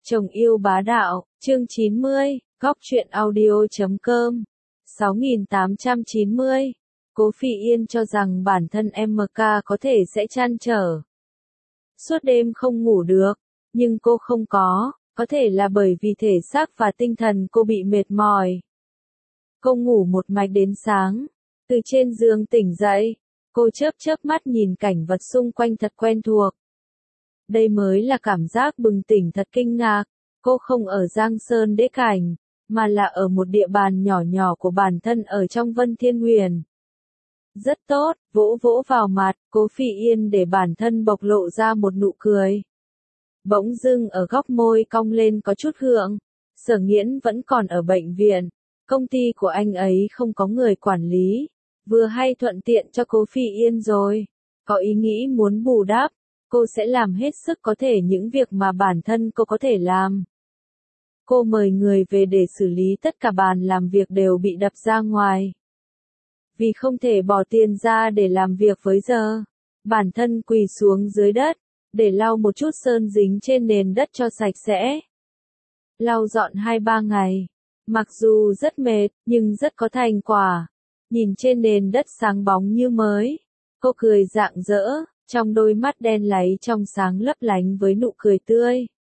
Chồng yêu bá đạo, chương 90, góc truyện audio.com, 6890. Cố Phỉ Yên cho rằng bản thân MK có thể sẽ trăn trở. Suốt đêm không ngủ được, nhưng cô không có thể là bởi vì thể xác và tinh thần cô bị mệt mỏi. Cô ngủ một mạch đến sáng, từ trên giường tỉnh dậy, cô chớp mắt nhìn cảnh vật xung quanh thật quen thuộc. Đây mới là cảm giác bừng tỉnh thật kinh ngạc, cô không ở Giang Sơn Đế Cảnh, mà là ở một địa bàn nhỏ nhỏ của bản thân ở trong Vân Thiên Huyền. Rất tốt, vỗ vào mặt, Cố Phỉ Yên để bản thân bộc lộ ra một nụ cười. Bỗng dưng ở góc môi cong lên có chút gượng, Sở Nghiễn vẫn còn ở bệnh viện, công ty của anh ấy không có người quản lý, vừa hay thuận tiện cho Cố Phỉ Yên rồi, có ý nghĩ muốn bù đắp. Cô sẽ làm hết sức có thể những việc mà bản thân cô có thể làm. Cô mời người về để xử lý tất cả bàn làm việc đều bị đập ra ngoài. Vì không thể bỏ tiền ra để làm việc với giờ, bản thân quỳ xuống dưới đất, để lau một chút sơn dính trên nền đất cho sạch sẽ. Lau dọn 2-3 ngày, mặc dù rất mệt, nhưng rất có thành quả. Nhìn trên nền đất sáng bóng như mới, cô cười rạng rỡ. Trong đôi mắt đen láy trong sáng lấp lánh với nụ cười tươi.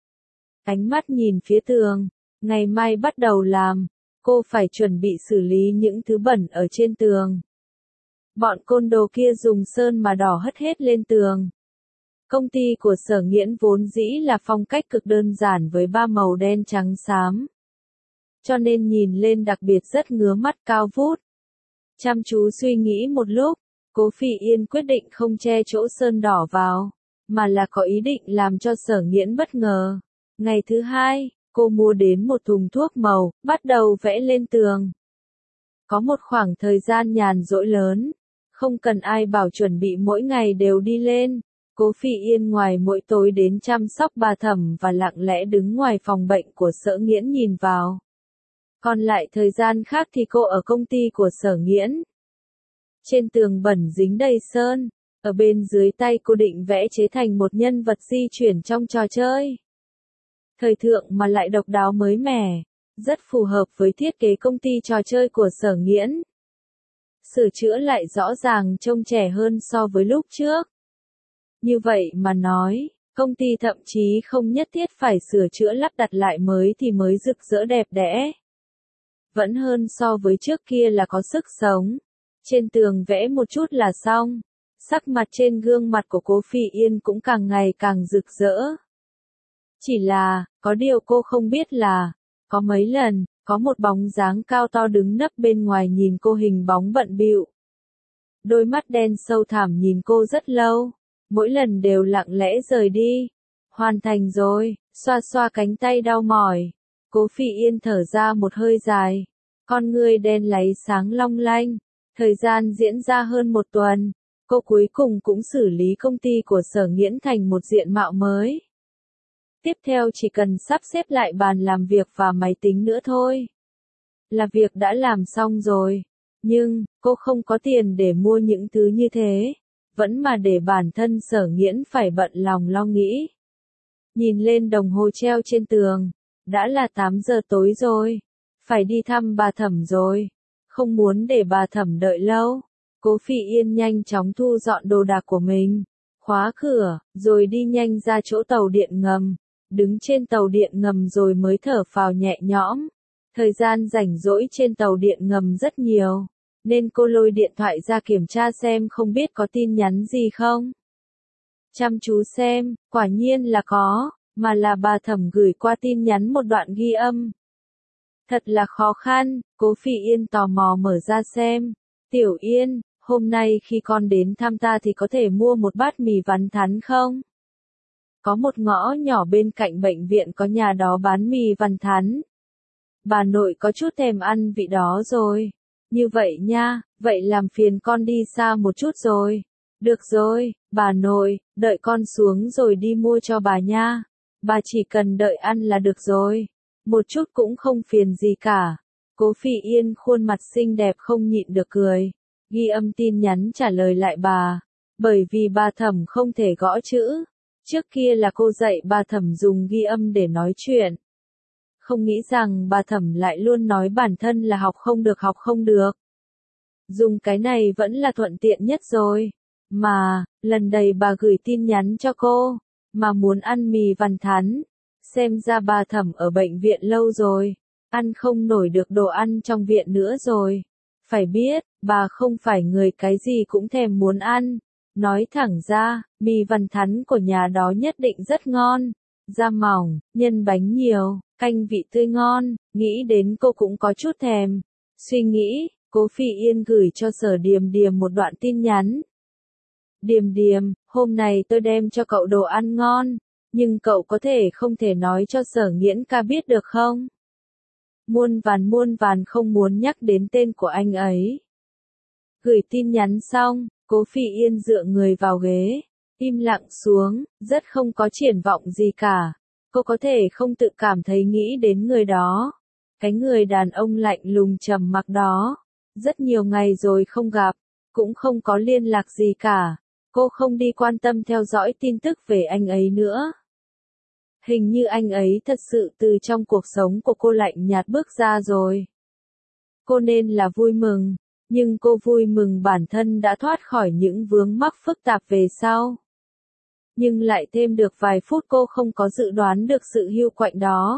Ánh mắt nhìn phía tường, ngày mai bắt đầu làm, cô phải chuẩn bị xử lý những thứ bẩn ở trên tường. Bọn côn đồ kia dùng sơn mà đỏ hất hết lên tường. Công ty của Sở Nghiễn vốn dĩ là phong cách cực đơn giản với 3 màu đen trắng xám. Cho nên nhìn lên đặc biệt rất ngứa mắt cao vút. Chăm chú suy nghĩ một lúc, Cố Phỉ Yên quyết định không che chỗ sơn đỏ vào, mà là có ý định làm cho Sở Nghiễn bất ngờ. Ngày thứ hai, cô mua đến một thùng thuốc màu, bắt đầu vẽ lên tường. Có một khoảng thời gian nhàn rỗi lớn, không cần ai bảo chuẩn bị mỗi ngày đều đi lên. Cố Phỉ Yên ngoài mỗi tối đến chăm sóc bà Thẩm và lặng lẽ đứng ngoài phòng bệnh của Sở Nghiễn nhìn vào. Còn lại thời gian khác thì cô ở công ty của Sở Nghiễn. Trên tường bẩn dính đầy sơn, ở bên dưới tay cô định vẽ chế thành một nhân vật di chuyển trong trò chơi. Thời thượng mà lại độc đáo mới mẻ, rất phù hợp với thiết kế công ty trò chơi của Sở Nghiễn. Sửa chữa lại rõ ràng trông trẻ hơn so với lúc trước. Như vậy mà nói, công ty thậm chí không nhất thiết phải sửa chữa lắp đặt lại mới thì mới rực rỡ đẹp đẽ. Vẫn hơn so với trước kia là có sức sống. Trên tường vẽ một chút là xong. Sắc mặt trên gương mặt của Cố Phỉ Yên cũng càng ngày càng rực rỡ. Chỉ là, có điều cô không biết là, có mấy lần, có một bóng dáng cao to đứng nấp bên ngoài nhìn cô hình bóng bận bịu. Đôi mắt đen sâu thẳm nhìn cô rất lâu, mỗi lần đều lặng lẽ rời đi. Hoàn thành rồi, xoa xoa cánh tay đau mỏi. Cố Phỉ Yên thở ra một hơi dài. Con ngươi đen láy sáng long lanh. Thời gian diễn ra hơn 1 tuần, cô cuối cùng cũng xử lý công ty của Sở Nghiễn thành một diện mạo mới. Tiếp theo chỉ cần sắp xếp lại bàn làm việc và máy tính nữa thôi. Là việc đã làm xong rồi, nhưng, cô không có tiền để mua những thứ như thế, vẫn mà để bản thân Sở Nghiễn phải bận lòng lo nghĩ. Nhìn lên đồng hồ treo trên tường, đã là 8 giờ tối rồi, phải đi thăm bà Thẩm rồi. Không muốn để bà Thẩm đợi lâu, Cố Phỉ Yên nhanh chóng thu dọn đồ đạc của mình, khóa cửa, rồi đi nhanh ra chỗ tàu điện ngầm, đứng trên tàu điện ngầm rồi mới thở phào nhẹ nhõm. Thời gian rảnh rỗi trên tàu điện ngầm rất nhiều, nên cô lôi điện thoại ra kiểm tra xem không biết có tin nhắn gì không. Chăm chú xem, quả nhiên là có, mà là bà Thẩm gửi qua tin nhắn một đoạn ghi âm. Thật là khó khăn, Cố Phỉ Yên tò mò mở ra xem. Tiểu Yên, hôm nay khi con đến thăm ta thì có thể mua một bát mì vắn thắn không? Có một ngõ nhỏ bên cạnh bệnh viện có nhà đó bán mì vắn thắn. Bà nội có chút thèm ăn vị đó rồi. Như vậy nha, vậy làm phiền con đi xa một chút rồi. Được rồi, bà nội, đợi con xuống rồi đi mua cho bà nha. Bà chỉ cần đợi ăn là được rồi. Một chút cũng không phiền gì cả. Cố Phỉ Yên khuôn mặt xinh đẹp không nhịn được cười. Ghi âm tin nhắn trả lời lại bà. Bởi vì bà Thẩm không thể gõ chữ, Trước kia là cô dạy bà Thẩm dùng ghi âm để nói chuyện. Không nghĩ rằng bà Thẩm lại luôn nói bản thân là học không được. Dùng cái này vẫn là thuận tiện nhất rồi. Mà, lần này bà gửi tin nhắn cho cô, mà muốn ăn mì vằn thắn. Xem ra bà Thẩm ở bệnh viện lâu rồi, ăn không nổi được đồ ăn trong viện nữa rồi. Phải biết, bà không phải người cái gì cũng thèm muốn ăn. Nói thẳng ra, mì vằn thắn của nhà đó nhất định rất ngon. Da mỏng, nhân bánh nhiều, canh vị tươi ngon, nghĩ đến cô cũng có chút thèm. Suy nghĩ, Cố Phỉ Yên gửi cho Sở Điềm Điềm một đoạn tin nhắn. Điềm Điềm, hôm nay tôi đem cho cậu đồ ăn ngon, nhưng cậu có thể không thể nói cho Sở Nghiễn ca biết được không? Muôn vàn không muốn nhắc đến tên của anh ấy. Gửi tin nhắn xong, Cố Phỉ Yên dựa người vào ghế, im lặng xuống, rất không có triển vọng gì cả. Cô có thể không tự cảm thấy nghĩ đến người đó. Cái người đàn ông lạnh lùng trầm mặc đó. Rất nhiều ngày rồi không gặp, cũng không có liên lạc gì cả. Cô không đi quan tâm theo dõi tin tức về anh ấy nữa. Hình như anh ấy thật sự từ trong cuộc sống của cô lạnh nhạt bước ra rồi. Cô nên là vui mừng, nhưng cô vui mừng bản thân đã thoát khỏi những vướng mắc phức tạp về sau. Nhưng lại thêm được vài phút cô không có dự đoán được sự hiu quạnh đó.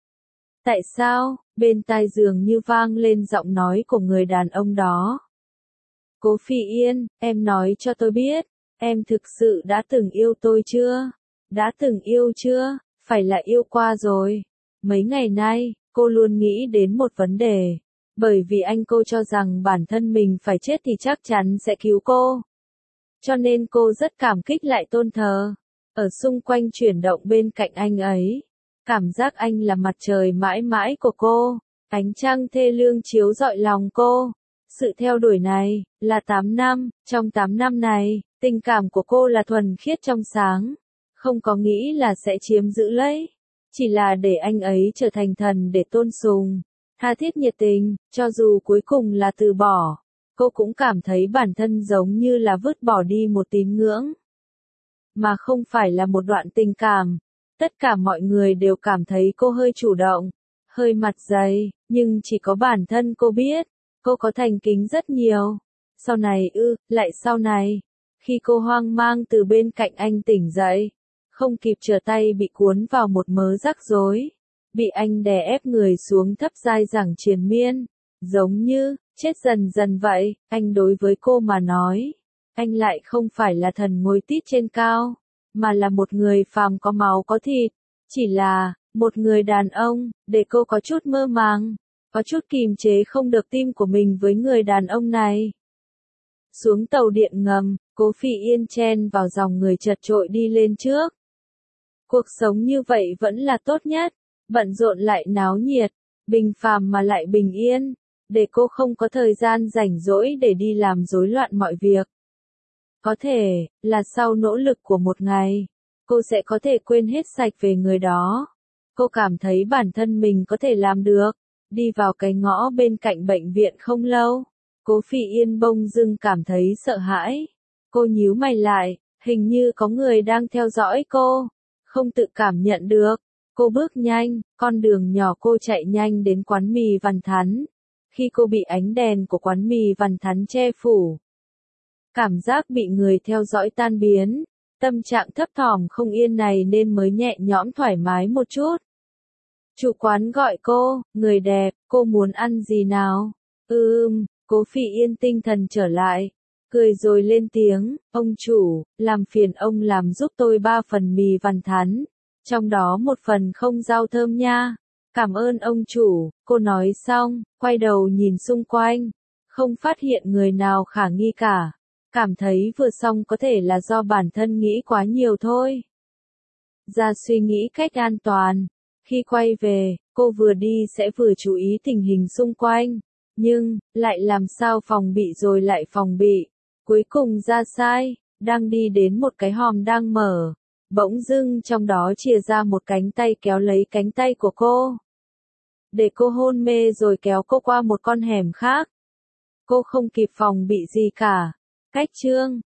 Tại sao? Bên tai dường như vang lên giọng nói của người đàn ông đó. Cố Phỉ Yên, em nói cho tôi biết, em thực sự đã từng yêu tôi chưa? Đã từng yêu chưa? Phải là yêu qua rồi. Mấy ngày nay, cô luôn nghĩ đến một vấn đề. Bởi vì cô cho rằng bản thân mình phải chết thì chắc chắn sẽ cứu cô. Cho nên cô rất cảm kích lại tôn thờ. Ở xung quanh chuyển động bên cạnh anh ấy. Cảm giác anh là mặt trời mãi mãi của cô. Ánh trăng thê lương chiếu rọi lòng cô. Sự theo đuổi này, là 8 năm. Trong 8 năm này, tình cảm của cô là thuần khiết trong sáng. Không có nghĩ là sẽ chiếm giữ lấy. Chỉ là để anh ấy trở thành thần để tôn sùng. Tha thiết nhiệt tình, cho dù cuối cùng là từ bỏ. Cô cũng cảm thấy bản thân giống như là vứt bỏ đi một tín ngưỡng. Mà không phải là một đoạn tình cảm. Tất cả mọi người đều cảm thấy cô hơi chủ động, hơi mặt dày, nhưng chỉ có bản thân cô biết, cô có thành kính rất nhiều. Sau này lại sau này, khi cô hoang mang từ bên cạnh anh tỉnh dậy, không kịp trở tay bị cuốn vào một mớ rắc rối, bị anh đè ép người xuống thấp dai dẳng triền miên, giống như, chết dần dần vậy, anh đối với cô mà nói, anh lại không phải là thần ngồi tít trên cao, mà là một người phàm có máu có thịt, chỉ là, một người đàn ông, để cô có chút mơ màng, có chút kìm chế không được tim của mình với người đàn ông này. Xuống tàu điện ngầm, Cố Phỉ Yên chen vào dòng người chật chội đi lên trước. Cuộc sống như vậy vẫn là tốt nhất, bận rộn lại náo nhiệt, bình phàm mà lại bình yên, để cô không có thời gian rảnh rỗi để đi làm rối loạn mọi việc. Có thể, là sau nỗ lực của một ngày, cô sẽ có thể quên hết sạch về người đó. Cô cảm thấy bản thân mình có thể làm được. Đi vào cái ngõ bên cạnh bệnh viện không lâu, Cố Phỉ Yên bỗng dưng cảm thấy sợ hãi. Cô nhíu mày lại, hình như có người đang theo dõi cô. Không tự cảm nhận được. Cô bước nhanh, con đường nhỏ cô chạy nhanh đến quán mì Vằn Thắn. Khi cô bị ánh đèn của quán mì Vằn Thắn che phủ, cảm giác bị người theo dõi tan biến, tâm trạng thấp thỏm không yên này nên mới nhẹ nhõm thoải mái một chút. Chủ quán gọi cô, người đẹp, cô muốn ăn gì nào? Cố Phỉ Yên tinh thần trở lại, cười rồi lên tiếng, ông chủ, làm phiền ông làm giúp tôi 3 phần mì Vằn Thắn, trong đó 1 phần không rau thơm nha. Cảm ơn ông chủ, cô nói xong, quay đầu nhìn xung quanh, không phát hiện người nào khả nghi cả. Cảm thấy vừa xong có thể là do bản thân nghĩ quá nhiều thôi. Ra suy nghĩ cách an toàn. Khi quay về, cô vừa đi sẽ vừa chú ý tình hình xung quanh. Nhưng, lại làm sao phòng bị rồi lại phòng bị. Cuối cùng ra sai, đang đi đến một cái hòm đang mở. Bỗng dưng trong đó chìa ra một cánh tay kéo lấy cánh tay của cô. Để cô hôn mê rồi kéo cô qua một con hẻm khác. Cô không kịp phòng bị gì cả. Cách chương